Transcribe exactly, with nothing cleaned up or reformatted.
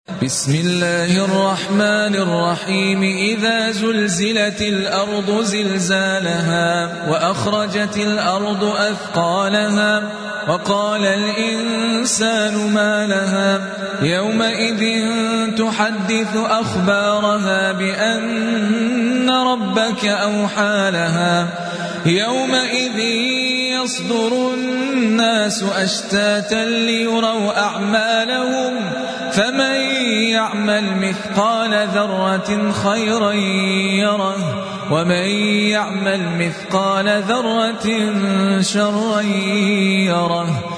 بسم الله الرحمن الرحيم إذا زلزلت الأرض زلزالها وأخرجت الأرض أثقالها وقال الإنسان ما لها يومئذ تحدث أخبارها بأن ربك أوحى لها يومئذ يصدر الناس أشتاتا ليروا أعمالهم فمن يعمل مثقال ذرة خيرا يره ومن يعمل مثقال ذرة شرا يره